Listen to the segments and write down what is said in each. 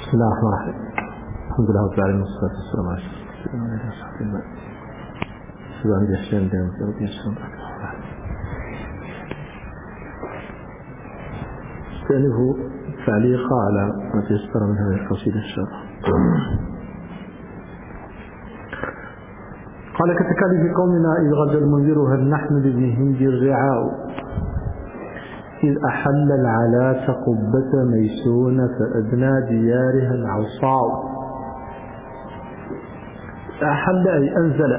بسم الله الرحمن الرحيم. الحمد لله رب العالمين والصلاة والسلام على سيدنا محمد وصحبه أجمعين. سبحان الله الرحمن الرحيم. استأنف تعليقا على ما تيسر من هذه القصيدة الشرح. قال: كتكاليف قومنا إذ غزا المنذر هل نحن لابن هند الرعاء إذ أحل العلاة قبة ميسون فأدنى ديارها العوصاء. أحل أي أنزل.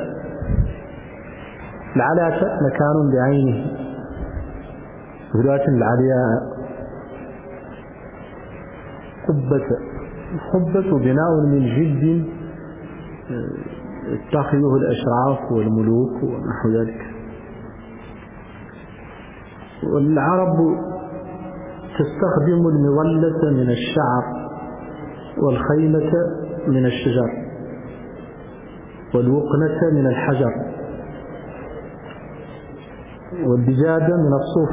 العلاة مكان بعينه، ولكن العلياء قبة بناء من جلد اتخذه الأشراف والملوك ونحو ذلك. والعرب تستخدم المظلة من الشعر، والخيمة من الشجر، والوقنة من الحجر، والدجاجة من الصوف،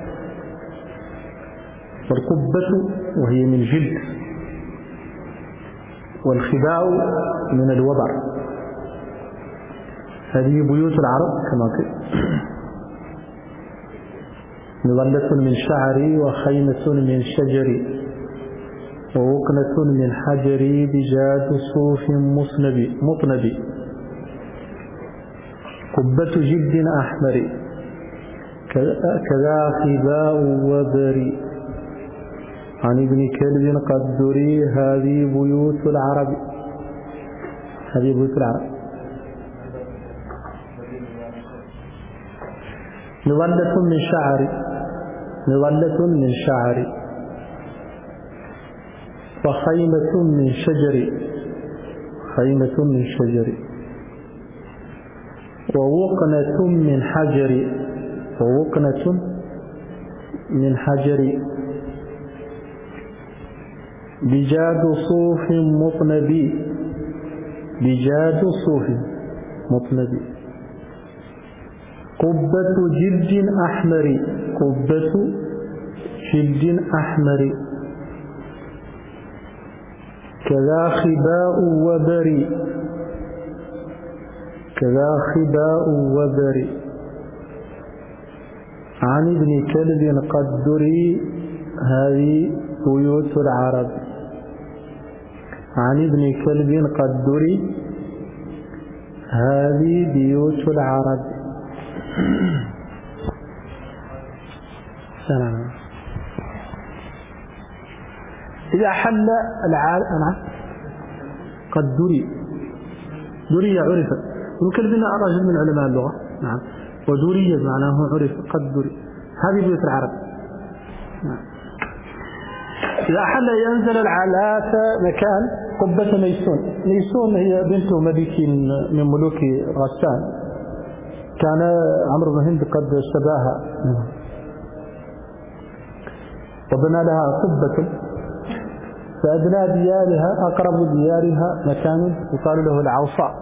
والقبة وهي من جلد، والخباء من الوبر. هذه بيوت العرب كما قلت. مظلة من شعر، وخيمة من شجر، ووقنة من حجر، دجاج صوف مطنب، قبة جلد أحمر، كذا خباء وبر. عن ابن كلب قد دري هذه بيوت العرب. هذه بيوت العرب. مظلة من شعر، مظلة من شعر، وخيمة من شجر، خيمة من شجر، ووقنة من حجر، ووقنة من حجر، دجاج صوف مطنب، دجاج صوف مطنب، قبة جلد أحمر، قبة جلد أحمر، كذا خباء وبر، كذا خباء وبر. عن ابن كلب قد دري هذه بيوت العرب. عن ابن كلب قد دري هذه بيوت العرب. سلام. إذا حل العالم قد دري، دري عرف. وكلبنا رجل من علماء اللغة، نعم. ودري معناه عرف، قد دري. هذه بيوت العرب. نعم. إذا حل ينزل العلاة مكان قبة ميسون. ميسون هي بنت ملك من ملوك غسان، كان عمرو بن هند قد اشتباها، وبنى لها قبة، فأدنى ديارها أقرب ديارها مكان يقال له العوصاء.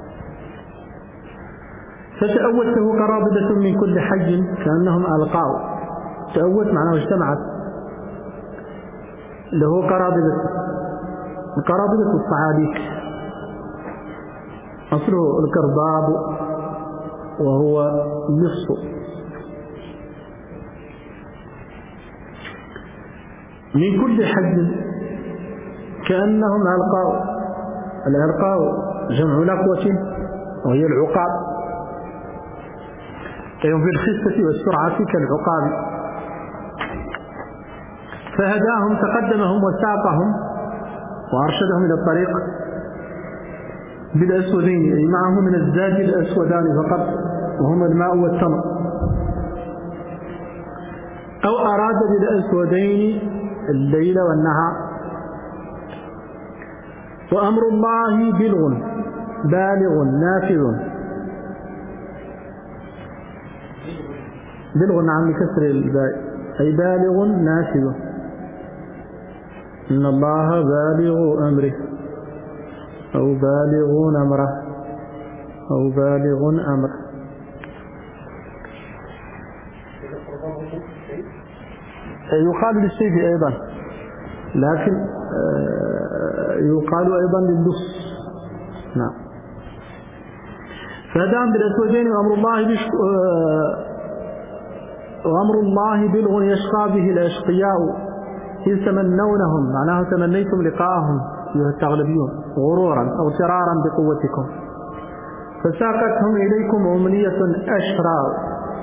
فتأوته قرابدة من كل حج كأنهم ألقاء. تأوت معناه اجتمعت له قرابدة. القرابدة الصعاليك، أصله الكرباب وهو اللص. من كل حج كأنهم ألقاء. الألقاء جمع لقوة وهي العقاب، أيهم في الخفة والسرعة كالعقاب. فهداهم، تقدمهم وساقهم وأرشدهم إلى الطريق بالأسودين، أي معه من الزاد الأسودان فقط، وهما الماء والتمر. أو أراد بالأسودين الليل والنهار. وأمر الله بالغ نافذ. بلغ عن كسر الباء، أي بالغ نافذ. إن الله بالغ أمره، أو بالغ أمره، أو بالغ أمره. يقال للسيف أيضا، لكن يقال أيضا لللص. نعم. فهداهم بالأسودين وأمر الله بلغ يشقى به الأشقياء إذ تمنونهم، معناه تمنيتم لقاءهم أيها التغلبيون غرورا أو فرارا بقوتكم، فساقتهم إليكم أمنية أشرى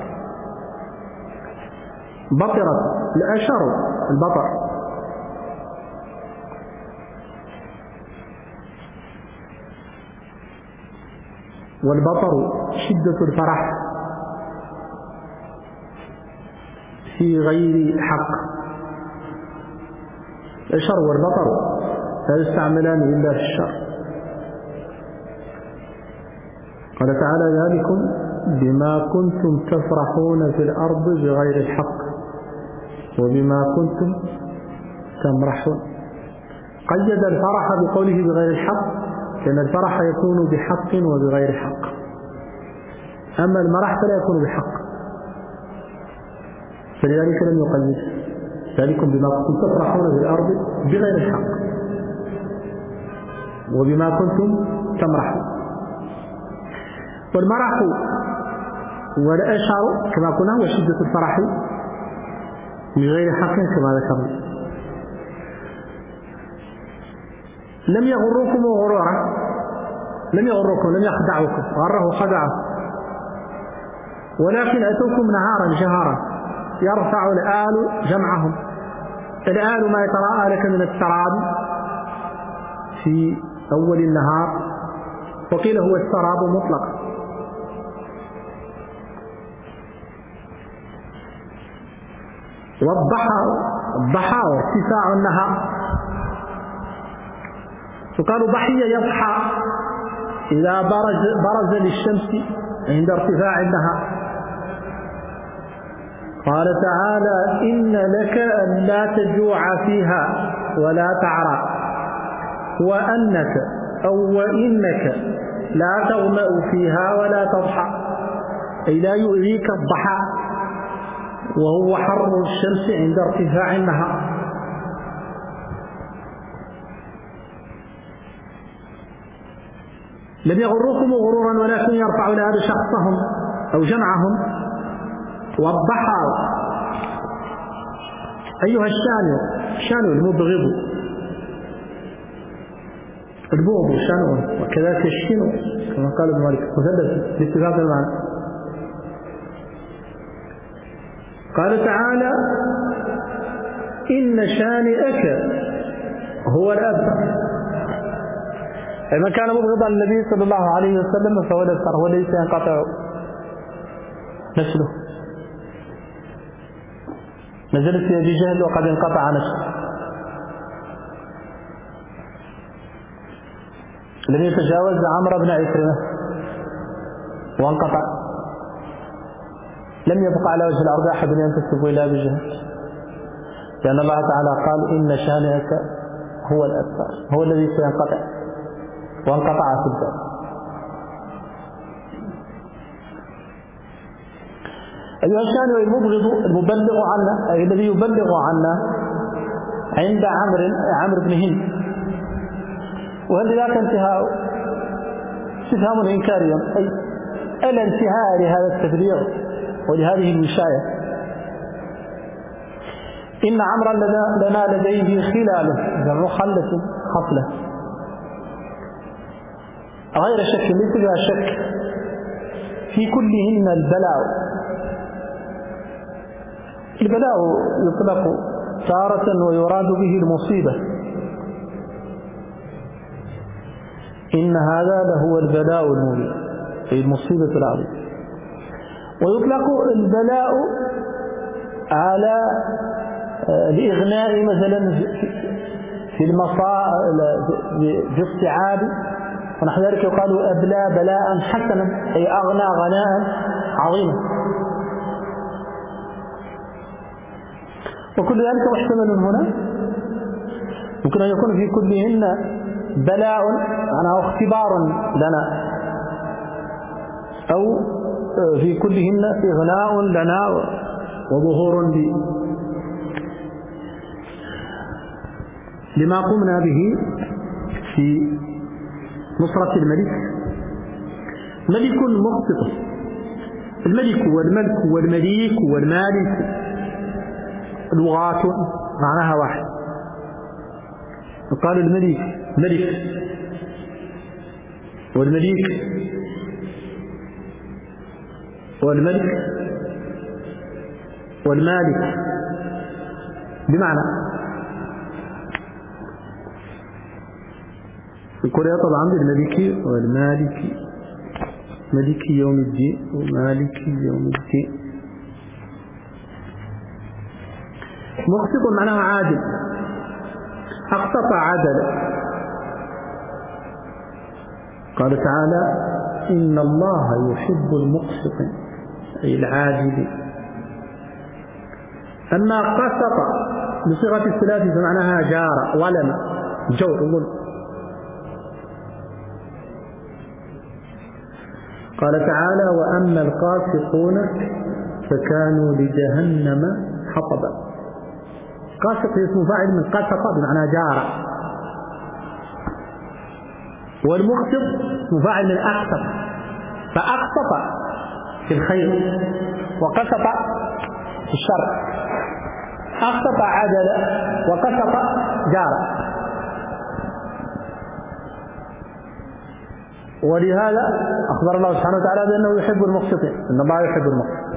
بطرت. الأشر البطر، والبطر شدة الفرح في غير حق. الأشر والبطر لا يستعملان إلا في الشر. قال تعالى ذلكم بما كنتم تفرحون في الأرض بغير الحق وبما كنتم تمرحون. قيد الفرح بقوله بغير الحق لأن الفرح يكون بحق وبغير حق، أما المرح فلا يكون بحق، فلذلك لم يقيد. ذلكم بما كنتم تفرحون في الأرض بغير الحق وبما كنتم تمرحون. والمرح والأشعر كما قلنا هو شدة الفرح بغير حق كما ذكرنا. لم يغروكم غرورا، لم يغروكم، لم يخدعوكم، غره خدعه، ولكن أتوكم نهارا جهارا يرفع الآل جمعهم. الآل ما يتراءى لك من السراب في أول النهار، وقيل هو السراب مطلقا. والضحى ارتفاع النهار، وقالوا ضحية يضحى إذا برز للشمس عند ارتفاع النهار. قال تعالى إن لك أن لا تجوع فيها ولا تعرى وأنك أو وإنك لا تظمأ فيها ولا تضحى، أي لا يؤذيك الضحى وهو حر الشمس عند ارتفاع النهار. لم يغروكم غرورا ولكن يرفع الآل شخصهم أو جمعهم. والضحى أيها الشانو المبغض، البغض شانو، وكذلك الشنو كما قال ابن مالك مثلث باتفاق المعنى. قال تعالى إن شانئك هو الأبتر، من كان مبغضا للنبي صلى الله عليه وسلم فهو الأبتر، هو الذي سينقطع نسله. نزلت في أبي جهل وقد انقطع نسله، لم يتجاوز عمرو بن عكرمة وانقطع. لم يبقى على وجه الأرض أحد ينتسب إلى أبي جهل، لأن الله تعالى قال إن شانئك هو الأبتر، هو الذي سينقطع، وانقطع في الدار. أيها الشانئ المبغض المبلغ عنا، أي الذي يبلغ عنا عند عمرو بن هند. وهل ذاك انتهاء استفهام إنكاري، أي الانتهاء لهذا التبليغ ولهذه الوشاية. إن عمرا لنا لديه خلال جمع خلة خصلة غير شك، ليس فيها شك، في كلهن البلاء. البلاء يطلق تارة ويراد به المصيبة، إن هذا لهو البلاء المبين، أي المصيبة العظيمة. ويطلق البلاء على الإغناء مثلا في في الصعاب ونحو ذلك، يقال أبلى بلاء حسنا، أي أغنى غناء عظيما. وكل ذلك محتمل هنا، يمكن أن يكون في كلهن بلاء معناه اختبار لنا، أو في كلهن إغناء لنا وظهور لما قمنا به في نصرة الملك. ملك مقسط. الملك والملك والمليك والمالك لغات معناها واحد. يقال الملك ملك، والمليك والملك والمالك بمعنى يقول طبعا الملك والمالك، ملك يوم الدين ومالك يوم الدين. مقسط معناه عادل، أقسط عدل. قال تعالى إن الله يحب المقسطين أي العادل. أما قسط بصيغة الثلاثي فمعناها جار ظلم جور ظلم. قال تعالى وأما القاسطون فكانوا لجهنم حطبا. قاسط اسم فاعل من قسط بمعنى جار، والمقسط اسم فاعل من أقسط، فأقسط في الخير وقسط في الشر. أقسط عدل وقسط جار. ولهذا أخبر الله سبحانه وتعالى بأنه يحب المقسطين، إن الله يحب المقسطين.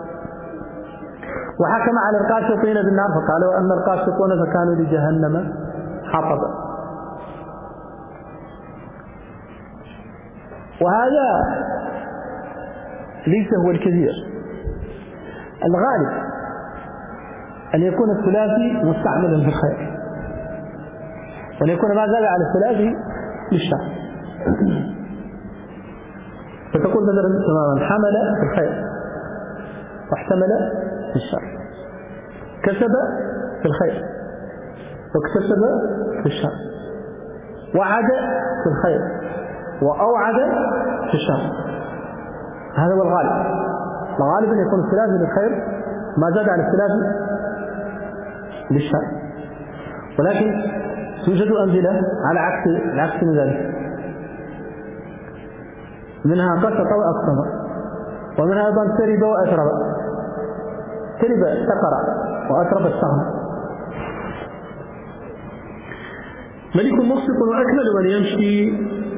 وحكم على القاسطين بالنار فقال وأما القاسطون فكانوا لجهنم حطبا. وهذا ليس هو الكثير. الغالب أن يكون الثلاثي مستعملا في الخير، وأن يكون ما زاد على الثلاثي للشر. فتقول مثلا تماما حمل في الخير واحتمل في الشر، كسب في الخير واكتسب في الشر، وعد في الخير وأوعد في الشر. هذا هو الغالب. الغالب أن يكون الثلاثي للخير ما زاد على الثلاثي للشر، ولكن توجد أمثلة على عكس من ذلك، منها قسط وأقسم، ومنها أيضا ترب وأترب. ترب استقر وأترب استغنى. ملك مقسط وأكمل من يمشي،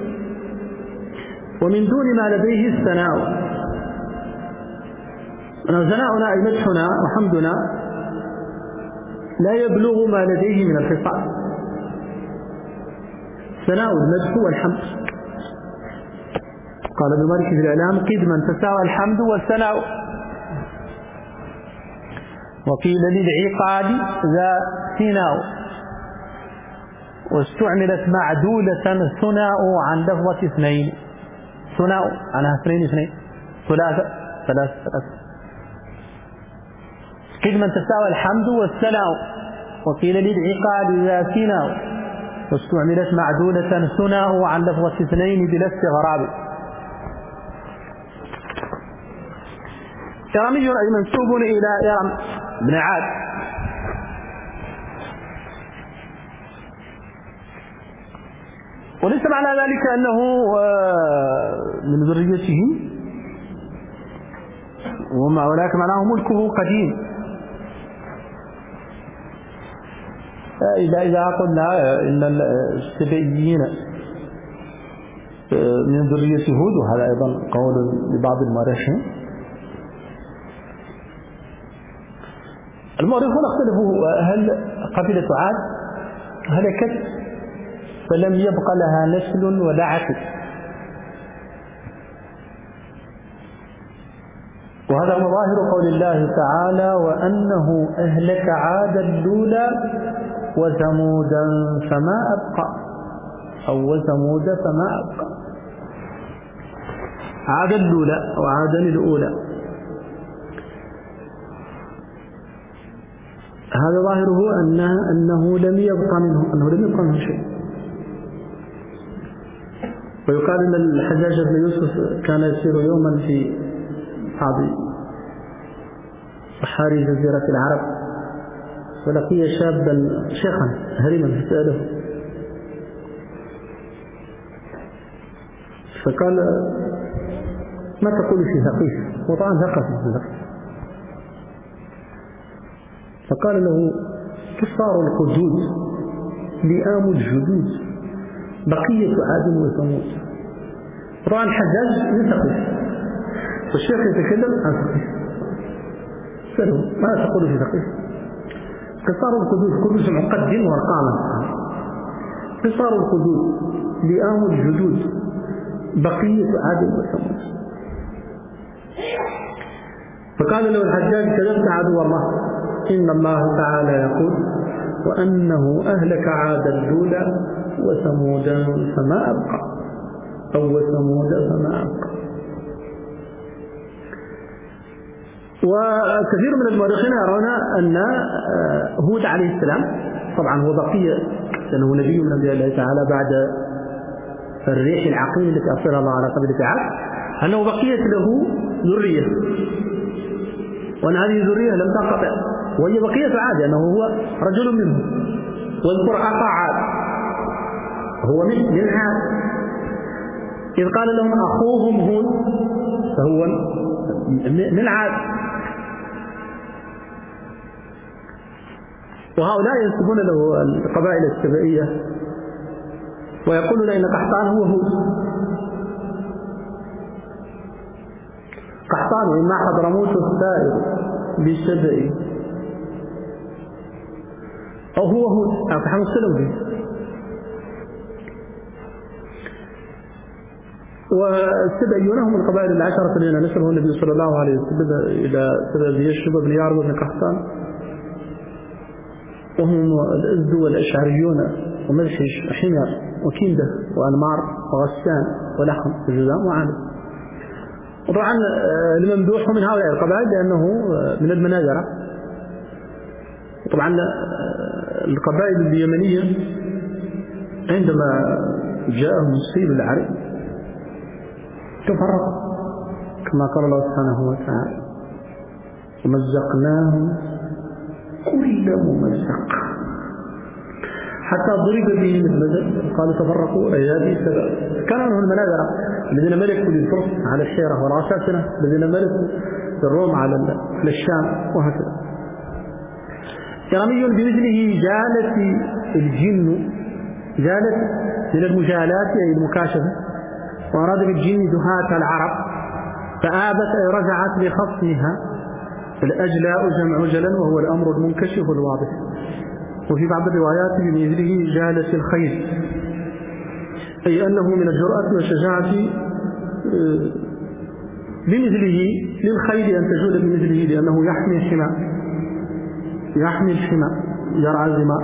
ومن دون ما لديه الثناء. ثناؤنا أي مدحنا وحمدنا لا يبلغ ما لديه من الخصال. ثناء المدح والحمد. قال ابن مالك في الإعلام قدما تساوى الحمد والثناء. وقيل للعقاد ذا ثناء، واستعملت معدولة ثناء عن لفظة اثنين. ثناء عنها اثنين ثلاثة. قدما تساوى الحمد والثناء. وقيل للعقاد ذا ثناء، واستعملت معدولة ثناء عن لفظة اثنين بلا استغراب. إرمي أي منسوب إلى إرم بن عاد. وليس معنى ذلك أنه من ذريته، ولكن معناه ملكه قديم. إذا قلنا إن السبئيين من ذرية هود، وهذا أيضا قول لبعض المؤرخين. المؤرخون اختلفوا هل قبيلة عاد هلكت فلم يبق لها نسل ولا عقب، وهذا هو ظاهر قول الله تعالى وأنه أهلك عادا الأولى وثمودا فما أبقى، أو وثمود فما أبقى. عادا الأولى وعادا الأولى، هذا ظاهره أنه لم يبقى منه شيء. ويقال أن الحجاج بن يوسف كان يسير يوما في بعض بحاري جزيرة العرب، ولقي شابا شيخا هرما فسأله فقال ما تقول في ثقيف؟ وطبعا ثقف في ثقيف. فقال له كفار القدود لئام الجدود بقية عاد وثمود. طبعا الحجاج من ثقيف والشيخ يتكلم عن ثقيف. سأله ما تقول في ثقيف؟ كفار القدود، كل اسم مقدم وقامة. كفار القدود لئام الجدود بقية عاد وثمود. فقال له الحجاج كذبت عدو الله، إن الله تعالى يقول وأنه أهلك عاد الأولى وثمودا فما أبقى، أو وثمود فما أبقى. وكثير من المؤرخين يرون أن هود عليه السلام طبعا هو بقية، لأنه نبي من أنبياء الله تعالى بعد الريح العقيم التي أرسلها الله على قبيلة عاد، أنه بقية له ذرية، وأن هذه الذرية لم تنقطع، وهي بقية عاد لأنه هو رجل منهم. واذكر أخا عاد هو من عاد إذ قال لهم أخوهم هود فهو من عاد. وهؤلاء ينسبون له القبائل السبائية ويقولون إن قحطان هو هود. قحطان وإما حضرموت السائر بالسبئ أو هو هود أو فحم السلوي. والسبئيون هم القبائل العشرة الذين نسبه النبي صلى الله عليه وسلم إلى سبب يشرب بن يعرب بن قحطان، وهم الأزد والأشعريون ومدحش وحمير وكندة وأنمار وغسان ولحم وجذام وعالم. وطبعا الممدوح من هؤلاء القبائل لأنه من المنازرة. طبعا القبائل اليمنية عندما جاءهم السيل العرب تفرقوا كما قال الله سبحانه وتعالى ومزقناهم كل ممزق حتى ضرب بهم المثل قالوا تفرقوا أيادي سبب. كانوا هم المنازرة الذين ملكوا للفرس على الحيرة والعساسنة، الذين ملكوا للروم على الشام وهكذا. كرمي بمثله جالت الجن، جالت من المجالات أي المكاشفة، وأراد بالجن دهاة العرب فآبت أي رجعت لخصمها. الأجلاء جمع جلا وهو الأمر المنكشف الواضح. وفي بعض الروايات بمثله جالت الخيل، أي أنه من الجرأة والشجاعة بمثله للخيل أن تجول بمثله لأنه يحمي الحمى، يحمي الحمى يرعى الزمار.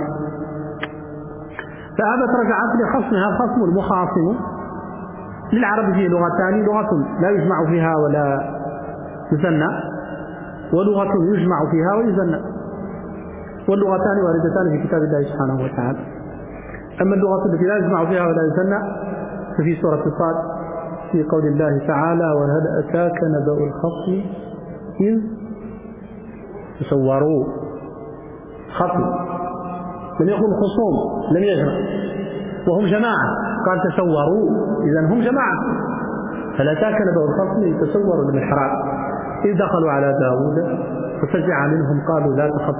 فآبت رجعت لخصمها. الخصم المخاصم للعرب فيه لغتان، لغة لا يجمع فيها ولا يثنى، ولغة يجمع فيها ويثنى، واللغتان واردتان في كتاب الله سبحانه وتعالى. أما اللغة التي لا يجمع فيها ولا يثنى ففي سورة الصاد في قول الله تعالى وهل أتاك نبأ الخصم إذ تصوروا. خصم لم يكن خصوم، لم يجمع، وهم جماعة قال تصوروا، إذن هم جماعة. هل أتاك نبأ الخصم إذ تصوروا المحراب إذ دخلوا على داود ففزع منهم قالوا لا تخف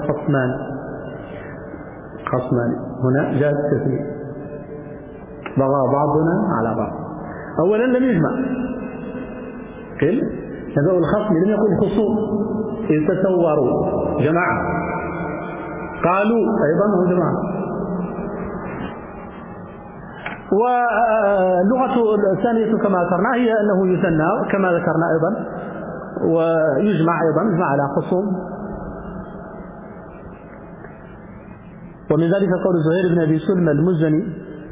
خصمان. هنا جاء التثنية بغى بعضنا على بعض. أولا لم يجمع، قل نبأ الخصم لم يكن خصوم إذ تصوروا جماعة، قالوا أيضا هم جماعة. واللغة الثانية كما ذكرنا هي أنه يثنى كما ذكرنا أيضا، ويجمع أيضا يجمع على خصوم. ومن ذلك قول زهير بن أبي سلمى المزني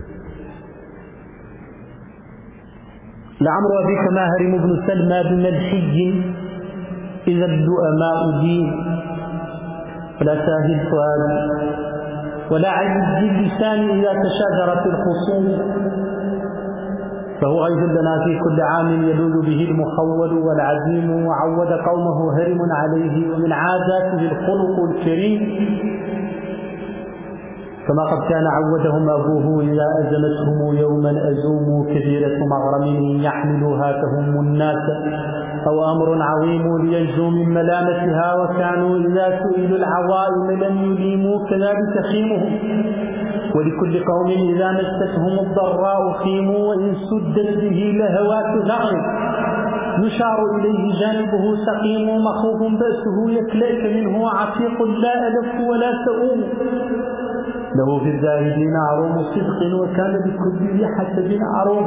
لعمر أبيك ما هرم ابن سلمى بملحي إذا اللؤماء دين ولا ساهي الفؤاد ولا عجز اللسان إذا تشاجرت الخصوم فهو غيث لنا في كل عام يلوذ به المخول والعزيم وعود قومه هرم عليه ومن عاداته الخلق الكريم كما قد كان عودهم أبوه إذا أزمتهم يوما أزوموا كبيرة مغرم يحملها تهم الناس أو أمر عظيم لينجوا من ملامتها، وكانوا إذا سئلوا العوائم لم يليموا كذلك خيمهم، ولكل قوم إذا مستهم الضراء خيموا، وإن سدت به لهوات نغم يشار إليه جانبه سقيم، مخوف بأسه يكلأك منه عتيق لا ألف ولا سؤوم، له في الزاهدين عروم صدق وكان بكل ذي حسب عروم.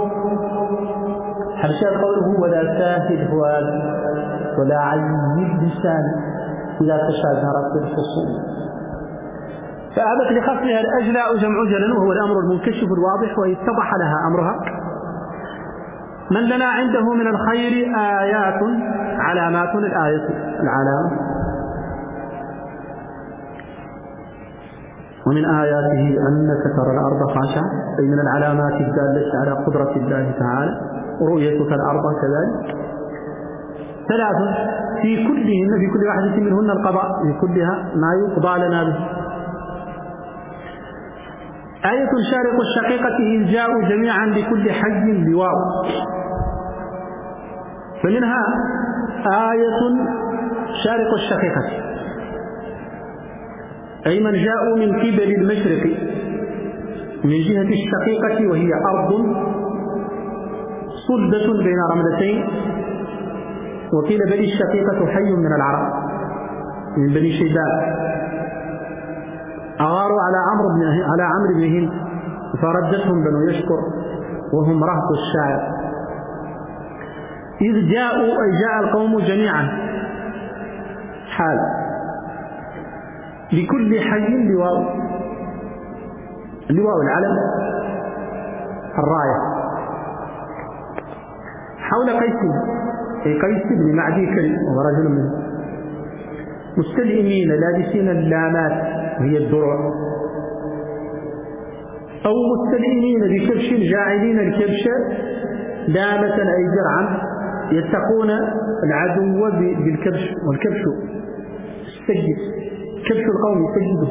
حرشا قوله ولا ساهد فؤاد ولا عيب لسان إذا تشاجرت الخصوم. فأبت لخصمها الأجلاء جمع جلل، وهو الأمر المنكشف الواضح، واتضح لها أمرها. من لنا عنده من الخير آيات علامات، الآية العلامة. ومن آياته أنك ترى الأرض خاشعة، أي من العلامات الدالة على قدرة الله تعالى، ورؤيتك الأرض كذلك. ثلاث في كل واحدة منهن القضاء، في كلها ما يقضى لنا به. آية شارق الشقيقة إذ جاءوا جميعا بكل حي لواء. فمنها آية شارق الشقيقة، أي من جاءوا من قبل المشرق من جهة الشقيقة، وهي أرض صلبة بين رملتين، وقيل بل الشقيقة حي من العرب من بني شيبان، أغاروا على عمرو بن هند فردتهم بنو يشكر وهم رهط الشاعر. إذ جاءوا أي جاء القوم جميعا، حال لكل حي لواء العلم الراية حول قيس، أي قيس بن معدي كريم ورجل منه، مستلئمين لابسين اللامات وهي الدرع، أو مستلئمين بكبش جاعلين الكبش لامة أي درعا، يتقون العدو بالكبش، والكبش السجد، كبش القوم سجده،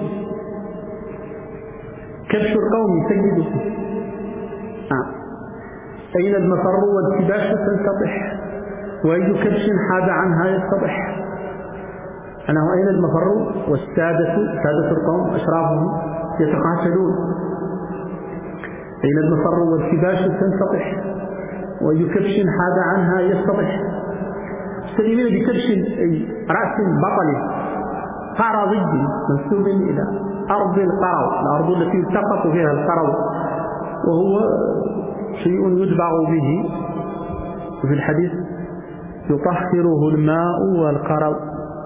كبش القوم سجده. أين المفر والكباش تنسطح، وأي كبش حاد عنها يستطح. أنه أين المفر سادة القوم أشرافهم يتقاتلون، أين المفر والكباش تنسطح، وأي كبش حاد عنها يستطح. مستلمين بكبش رأس بطل قرضي منسوب إلى أرض القرو، الأرض التي يلتقط فيها القرو، وهو شيء يدبغ به، وفي الحديث يطهره الماء والقرو.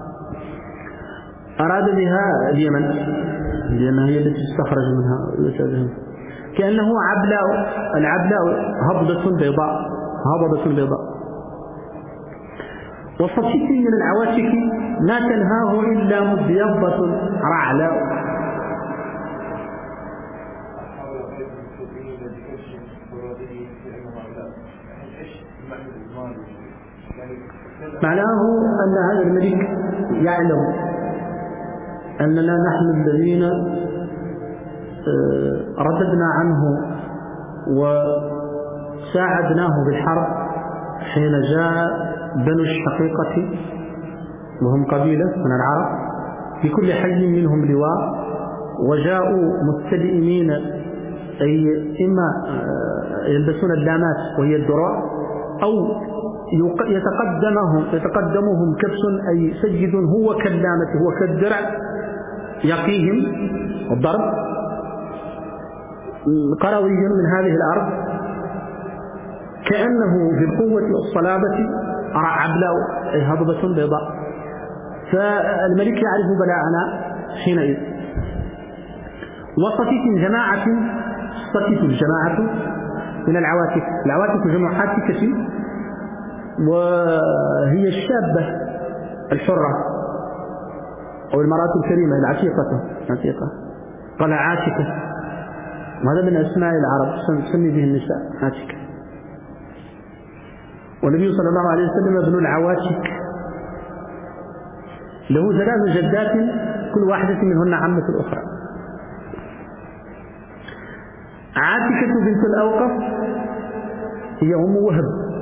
أراد بها اليمن لأنها هي التي تستخرج منها وتذهب، كأنه عبلاء، العبلاء هضبة بيضاء. وصفيت من العواشك لا تنهاه إلا مبيضة رعلاء. معناه أن هذا الملك يعلم أننا نحن الذين رددنا عنه وساعدناه بالحرب حين جاء بنو الشقيقة، وهم قبيلة من العرب في كل حي منهم لواء، وجاءوا مستلئمين، أي إما يلبسون اللامات وهي الدروع، أو يتقدمهم كبس أي سجد هو كاللامة هو كالدرع يقيهم الضرب، قروي من هذه الأرض كأنه في القوة والصلابة عبلاء أي هضبة بيضاء. فالملك يعرف بلاءنا حينئذ. وصفيت جماعة، صفيت الجماعة من العواتف، العواتف جمع حاتكة، وهي الشابة الحرة أو المرأة الكريمة العتيقة، قال عاتكة، وهذا من أسماء العرب تسمي به النساء عاتكة. والنبي صلى الله عليه وسلم ابن العواتك، له 3 جدات كل واحدة منهن عمة الأخرى. عاتكة بنت الأوقف هي أم وهب.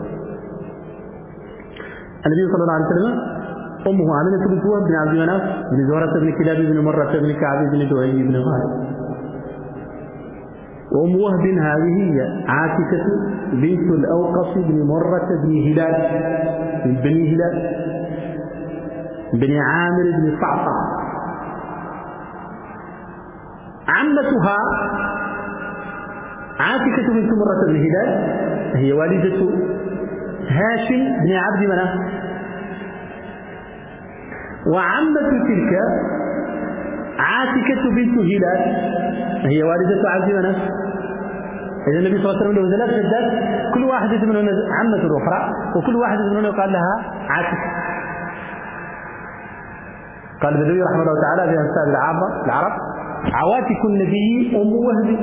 النبي صلى الله عليه وسلم أمه آمنة بنت وهب بن عبد مناف بن زهرة بن كلاب بن مرة بن كعب بن دؤي بن غالب. وأم وهب هذه هي عاتكة بنت الأوقف بن مرة بن هلال من بني هلال بن عامر بن صعصع. عمتها عاتكة بنت مرة بن هلال هي والدة هاشم بن عبد مناف. وعمة تلك عاتكة بنت هلال هي والدة عبد مناف. إذا النبي صلى الله عليه وسلم له ثلاث جدات كل واحدة منهن عمة أخرى وكل واحدة منهن يقال لها عاتكة. قال البدوي رحمه الله تعالى في أمثال العرب عواتك النبي أم وهب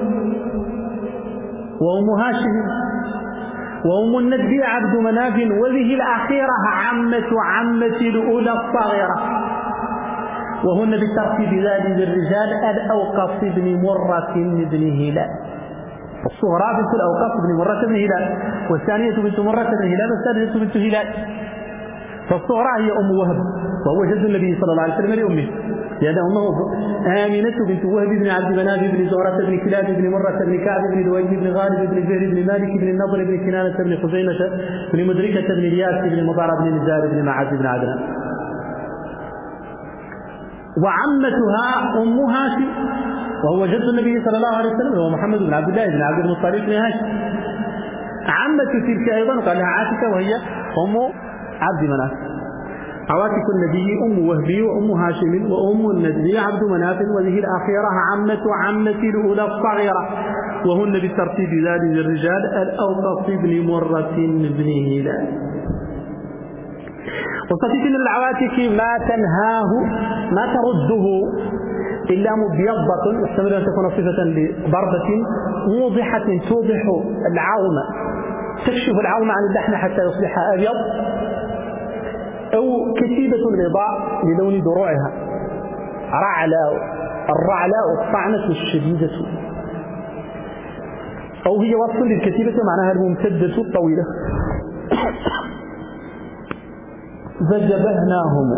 وأم هاشم وأم النبي عبد مناف وذه الأخيرة عمة الأولى الصغيرة وهن بالترتيب ذلك الرجال الأوقف بن مرة بن هلال. الصغرى بنت الأوقف بن مرة بن هلال والثانية بنت مرة بن هلال والثالثة بنت هلال. فالصغرى هي أم وهب وهو جد النبي صلى الله عليه وسلم لأمه لأن أمه آمنة بنت وهب بن عبد مناف بن زهرة بن كلاب بن مرة بن كعب بن دؤي بن غالب بن زهر بن مالك بن النضر بن كنانة بن خزيمة بن مدركة بن الياس بن مضارة بن نزار بن معاذ بن عدنان. وعمتها أم هاشم وهو جد النبي صلى الله عليه وسلم وهو محمد بن عبد الله بن عبد المطلب بن هاشم. عمة تلك أيضا قال لها عاتكة وهي أم عبد مناف. عواتك النبي أم وهبي وأم هاشم وأم النبي عبد مناف وذه الأخيرة عمة الأولى الصغيرة وهن بالترتيب ذلك الرجال الأوقف بن مرة بن هلال. وصفة من العواتك ما تنهاه ما ترده إلا مبيضة يحتمل أن تكون صفة لضربة موضحة توضح العوم تكشف العوم عن اللحم حتى يصبح أبيض أو كتيبة بيضاء للون دروعها الرعلاء الطعنة الشديدة أو هي وصف للكتيبة معناها الممتدة الطويلة. فجبهناهم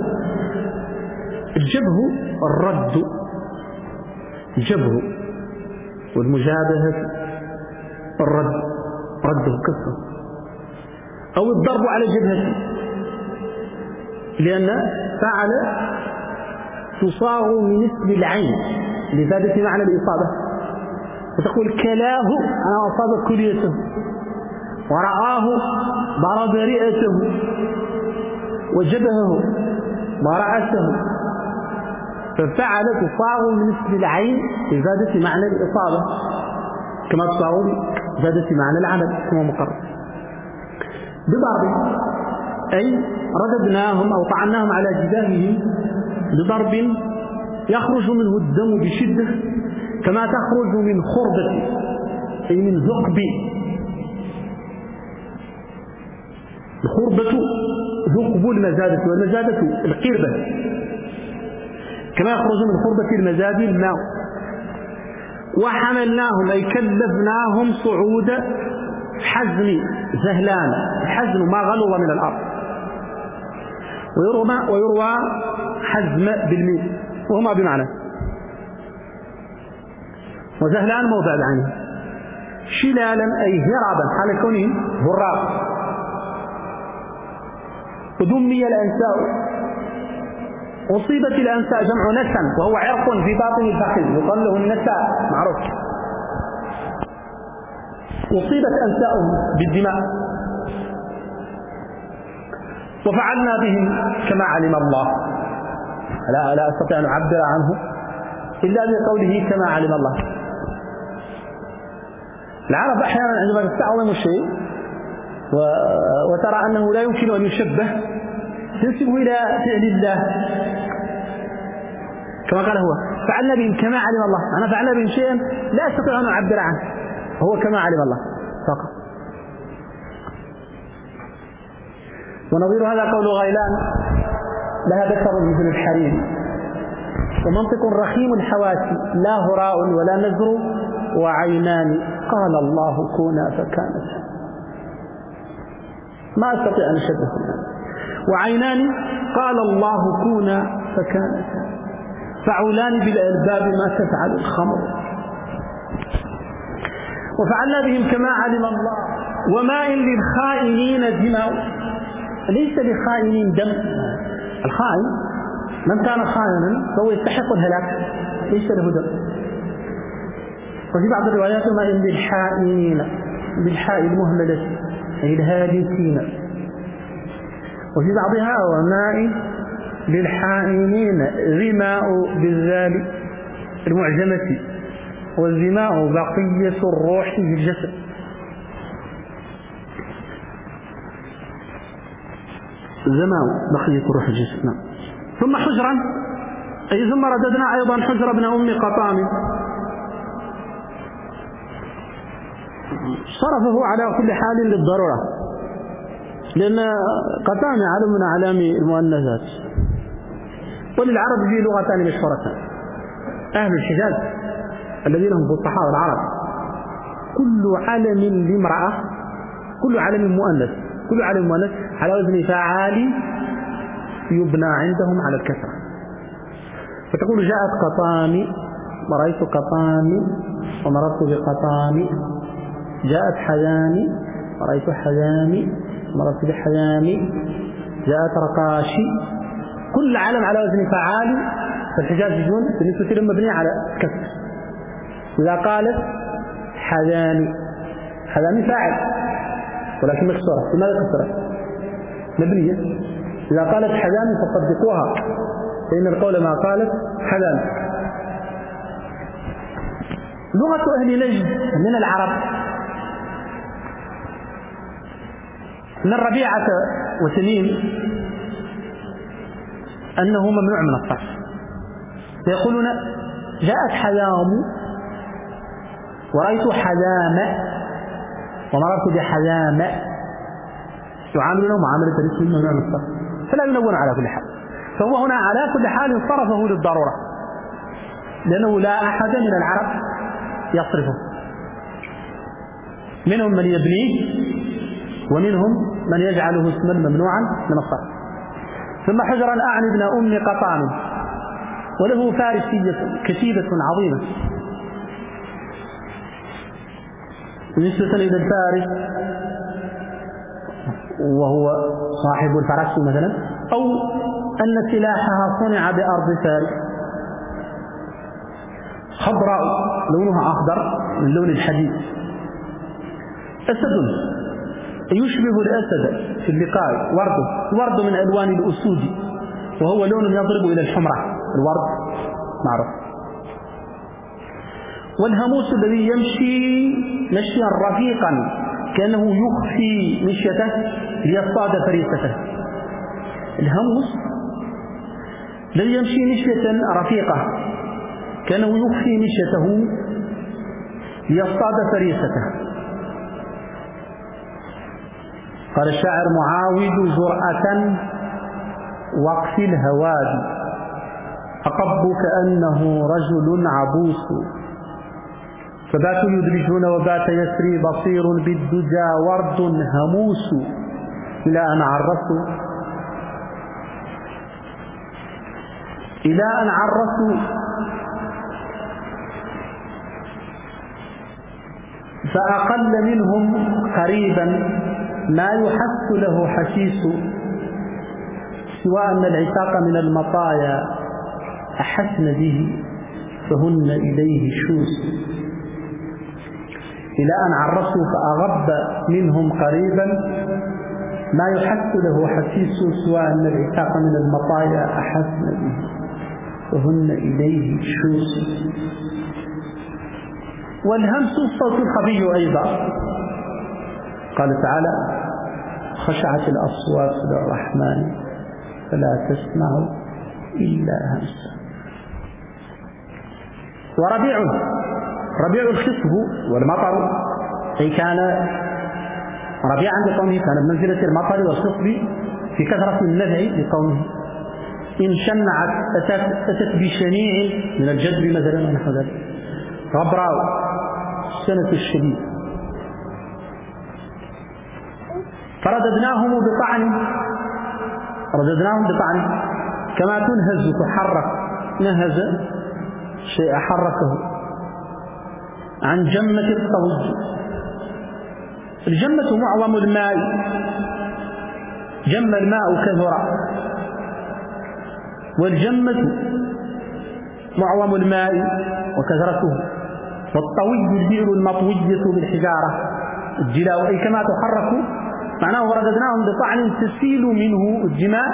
الجبه الرد الجبه والمجابهة الرد رده كسر أو الضرب على جبهته لأن فعل تصاغ من اسم العين لزادة معنى الإصابة وتقول كلاه أنا أصاب كليته ورعاه ضرب رئته وجبهه ورعته ففعل تصاغ من اسم العين لزادة معنى الإصابة كما تصاغ لزادة معنى العمل كما مقرر. بضرب أي رددناهم أو طعناهم على جباههم بضرب يخرج منه الدم بشدة كما تخرج من خربة أي من ثقب. الخربة ثقب المزادة والمزادة القربة كما يخرج من خربة المزاد الماء. وحملناهم أي كلفناهم صعود حزم زهلان الحزم ما غلظ من الأرض ويروى حزم بالميم وهما بمعنى. وزهلان موضع العين. شلالا أي هرابا حال كونه هراب. ودمي الأنساء أصيبت الأنساء جمع نسا وهو عرق في باطن الفخذ يقال له النساء معروف. أصيبت أنساؤهم بالدماء. وفعلنا بهم كما علم الله لا أستطيع أن أعبر عنه إلا بقوله كما علم الله. العرب أحيانا عندما تستعظم الشيء وترى أنه لا يمكن أن يشبه تنسبه إلى فعل الله كما قال هو فعلنا بهم كما علم الله. أنا فعلنا بهم شيئا لا أستطيع أن أعبر عنه هو كما علم الله فقط. ونظير هذا قول غيلان لها ذكر مثل الحريم ومنطق رخيم الحواسي لا هراء ولا نزر وعينان قال الله كونا فكانت، ما أستطيع أن أشبه. وعينان قال الله كونا فكانت، فعولان بالألباب ما تفعل الخمر، وفعلنا بهم كما علم الله، وماء للخائنين دماء. ليس للخائنين دم، الخائن من كان خائنا فهو يستحق الهلاك، ليس له دم. وفي بعض الروايات ماء للحائنين بالحاء المهملة أي الهالكين، وفي بعضها وماء للحائنين ظماء بالذال المعجمة، والظماء بقية الروح في الجسد. زماء بقية الروح في الجسد. نعم. ثم حجرا، أي ثم رددنا أيضا حجر ابن أم قطام، صرفه على كل حال للضرورة، لأن قطام علم من أعلام المؤنثات، وللعرب فيه لغتان مشهورتان. أهل الحجاز الذين هم فصحاء العرب كل علم لامرأة، كل علم مؤنث، كل علم مؤنث على وزن فعال يبنى عندهم على الكسرة، فتقول جاءت قطامي ورأيت قطامي ومررت بقطامي، جاءت حياني ورأيت حياني مررت بحياني، جاءت رقاشي. كل علم على وزن فعال فالحجاز يجون بالنسبة لهم مبنية على الكسر. إذا قالت حياني، حياني فاعل ولكن مكسورة، لماذا كسرت؟ مبنية. إذا قالت حياني فصدقوها، فإن القول ما قالت حياني. لغة أهل نجد من العرب من ربيعة وتميم أنه ممنوع من الصرف، فيقولون جاءت حيام ورأيت حيام ومررت بحيام، يعاملونه معاملة الاسم ممنوع من الصرف، فلا ينون على كل حال. فهو هنا على كل حال صرفه للضرورة، لأنه لا أحد من العرب يصرفه، منهم من يبنيه ومنهم من يجعله اسما ممنوعا من الصرف. ثم حجرا أعني ابن أم قطام، وله فارسية كتيبة عظيمة بالنسبة إلى الفارس، وهو صاحب الفرس مثلا، أو أن سلاحها صنع بأرض فارس. خضراء لونها أخضر من لون الحديد، أسد يشبه الأسد في اللقاء، ورد من ألوان الأسود، وهو لون يضرب إلى الحمرة، الورد معروف. والهموس الذي يمشي مشيا رفيقا كأنه يخفي مشيته ليصطاد فريسته. الهموس الذي يمشي مشية رفيقة كأنه يخفي مشيته ليصطاد فريسته. قال الشاعر معاود جرأة وقف الهواد، أقب كأنه رجل عبوس، فباتوا يدرجون وبات يسري بصير بالدجى ورد هموس، إلى أن عرسوا فأقل منهم قريبا ما يحس له حسيس، سواء أن العتاق من المطايا أحسن به فهن إليه شوس. إلى أن عرسوا فأغب منهم قريبا ما يحس له حسيس، سواء أن العتاق من المطايا أحسن به فهن إليه شوس. والهمس الصوت الخفي أيضا، قال تعالى خشعت الأصوات للرحمن فلا تسمع إلا همسا. ربيع الخصب والمطر، أي كان ربيعا لقومه، كان بمنزلة المطر والخصب في كثرة النفع لقومه. إن شنعت أتت بشنيع من الجدب مثلا ونحو ذلك. ربراء السنة الشديد فرددناهم بطعن كما تنهز تحرك، نهز شيء حركه، عن جمة الطوج. الجمة معظم الماء، جم الماء كثر، والجمة معظم الماء وكثرته. والطوي البئر المطوية بالحجارة الجلاء، أي كما تحرك، معناه رددناهم بطعن تسيل منه الدماء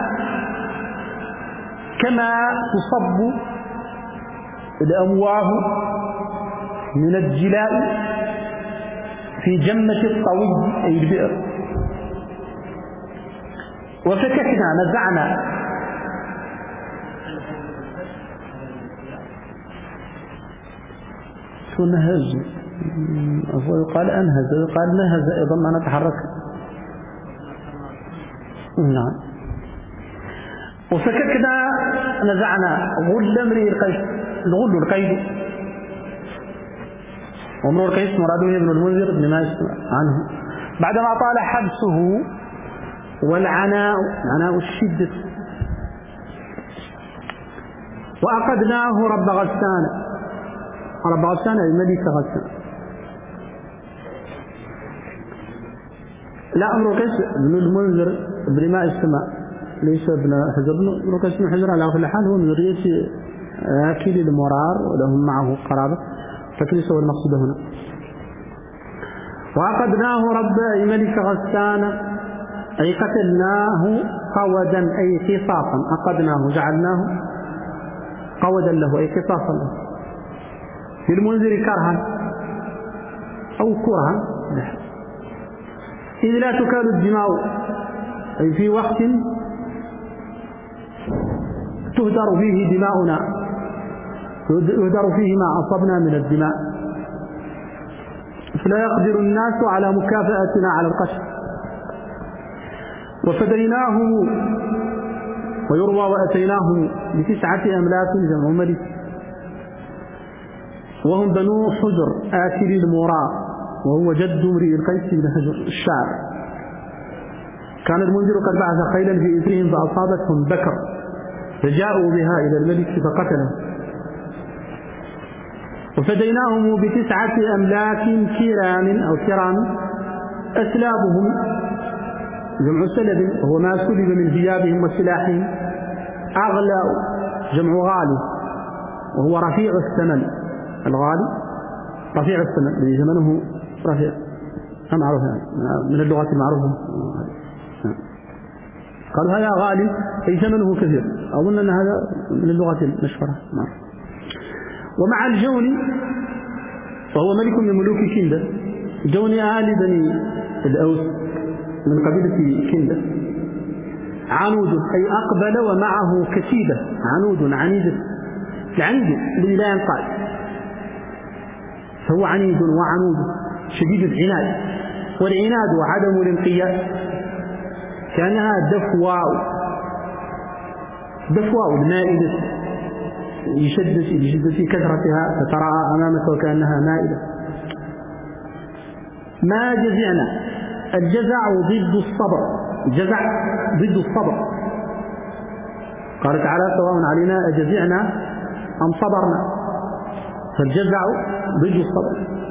كما تصب الأمواه من الجلاء في جمة الطوي أي البئر. وفككنا نزعنا، نهز، يقال أنهز، يقال نهز أيضا ما نتحرك. نعم. وفككنا نزعنا غل امرئ القيس، الغل القيد، وامرؤ القيس مراده ابن المنذر بن ماجد عنه، بعدما طال حبسه والعناء، عناء الشدة. وأخذناه رب غسان، رب غسان أي ملك غسان. لا، امرؤ القيس بن المنذر بن ماء السماء، ليس ابن حجر. امرؤ القيس بن حجر على كل حال هو من ذرية آكل المرار ولهم معه قرابة، فليس هو المقصود هنا. وأخذناه رب أي ملك غسان، أي قتلناه قودا أي قصاصا، أخذناه جعلناه قودا له أي قصاصا له، للمنذر كرها أو كرها، إذ لا تكال الدماء، أي في وقت تهدر فيه دماؤنا، يهدر فيه ما أصبنا من الدماء، فلا يقدر الناس على مكافأتنا على القتل. وفديناه، ويروى وأتيناه ب9 أملاك جمع ملك، وهم بنو حجر آكل المراء، وهو جد امرئ القيس بن حجر الشاعر. كان المنذر قد بعث خيلا في إثرهم فأصابتهم بكر، فجاءوا بها إلى الملك فقتله. وفديناهم ب9 أملاك كرام أو كرام، أسلابهم جمع سلب، وهو ما سلب من ثيابهم وسلاحهم. أغلى جمع غالي، وهو رفيع الثمن، الغالي رفيع الثمن الذي ثمنه رفيع، معروف من اللغات المعروفة. قالوا هذا غالي أي ثمنه كثير، أظن أن هذا من اللغات المشهورة. ومع الجون، وهو ملك من ملوك كندة، جون آل بني الأوس من قبيلة كندة، عنود أي أقبل ومعه كتيبة، عنود عنيد، العنيد الذي لا ينقاد، فهو عنيد وعنود شديد العناد، والعناد وعدم الانقياد، كأنها دفواء المائدة، لشدة كثرتها فتراءى أمامك وكأنها مائدة. ما جزعنا، الجزع ضد الصبر، الجزع ضد الصبر. قال تعالى سواء علينا أجزعنا أم صبرنا، فالجزع ضد الصبر.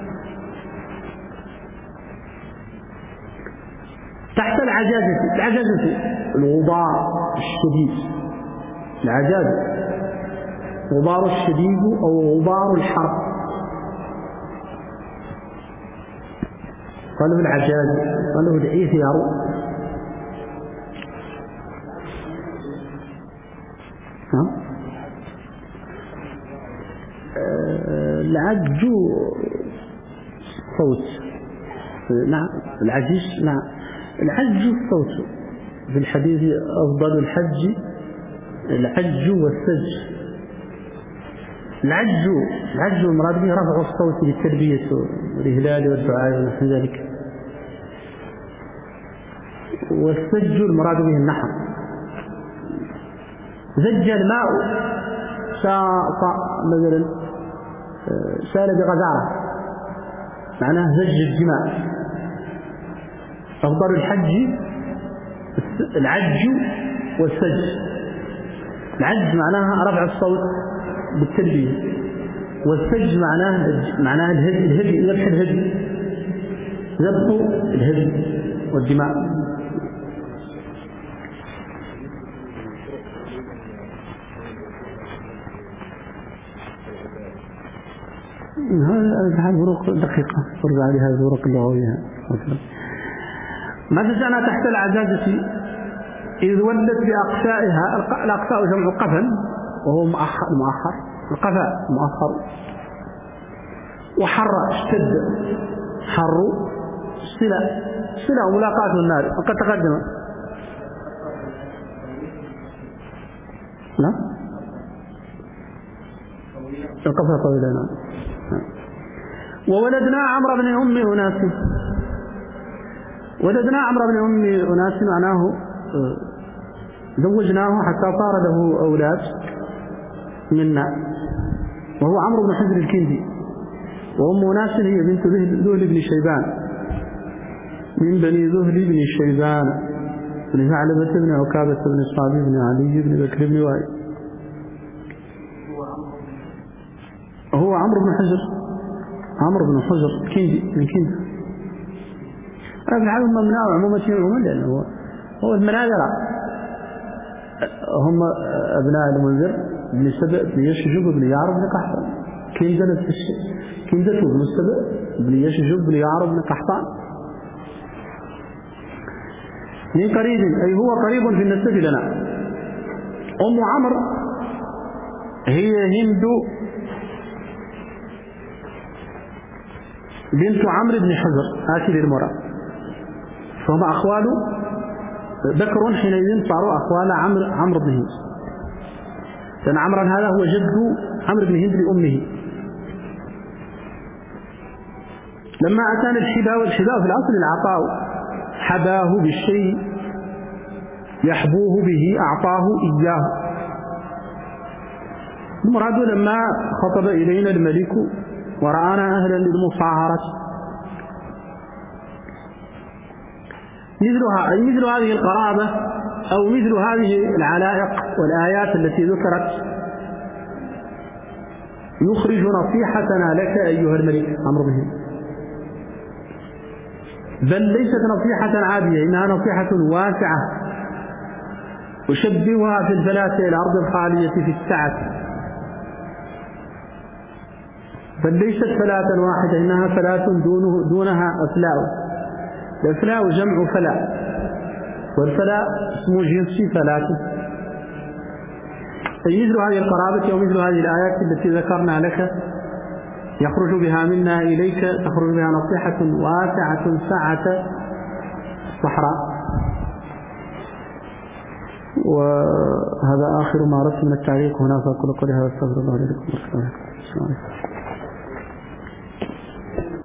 تحت العجازة الغبار الشديد، العجازة غبار الشديد أو غبار الحرب، قالوا العجاز، قالوا العيثيار. العج صوت، نعم العجيش، نعم العج الصوت. في الحديث أفضل الحج العج والسج. العج المراد به رفع الصوت للتلبية والإهلال والدعاء ونحو ذلك، والسج المراد به النحر. زج الماء، مثلا سال بغزارة، معناه زج الدماء. أفضل الحج العج والسج. العج معناها رفع الصوت بالتلبية، والسج معناها الهدي، ذبح الهدي، ذبح الهدي والدماء. هذه فروق دقيقة ترجع لها الفروق اللغوية. ما تجعلنا تحت العجاجة إذ ولت بأقسائها. الأقساء جمع قفا وهو مؤخر، القفاء مؤخر. وحر اشتد، حر صلة ملاقاة النار وقد تقدم. لا القفاء طويلة. وولدنا عمرو بن أم أناس. ولدنا عمرو بن أم أناس معناه زوجناه حتى صار له أولاد منا، وهو عمرو بن حجر الكندي. وأم أناس هي بنت ذهل بن شيبان من بني ذهل بن شيبان بن ثعلبة بن عكابة بن صابي بن علي بن بكر بن وائل. هو عمرو بن حجر كندي من كندي. في الحال هم أبناء عمومة لأنه هو المناذرة، هم أبناء المنذر بن سبأ بن يشجب بن يعرب بن قحطان. كندة بن سبأ بن يشجب بن يعرب بن قحطان من قريب، أي هو قريب في النسب لنا. أم عمرو هي هند بنت عمرو بن حجر آكل المرأة، فهم أخوال بكر حينئذ صاروا أخوال عمرو بن هند، لأن عمرو هذا هو جد عمرو بن هند لأمه. لما أتانا الحباء، والحباء في الأصل العطاء، حباه بالشيء يحبوه به أعطاه إياه. المراد لما خطب إلينا الملك ورآنا أهلا للمصاهرة مثل هذه القرابة أو مثل هذه العلائق والآيات التي ذكرت يخرج نصيحتنا لك أيها الملك عمرو بن هند. بل ليست نصيحة عادية، إنها نصيحة واسعة، أشبهها في الفلاة الأرض الخالية في السعة. بل ليست فلاة واحدة، إنها فلاة دونها أفلاء. الأفلاء جمع فلاء، والفلاء اسمه جنس فلاة. أي مثل هذه القرابة ومثل هذه الآيات التي ذكرنا لك يخرج بها منا إليك، تخرج بها نصيحة واسعة سعة الصحراء. وهذا آخر ما أردت من التعليق هنا، فأقول قولي هذا، استغفر الله لكم.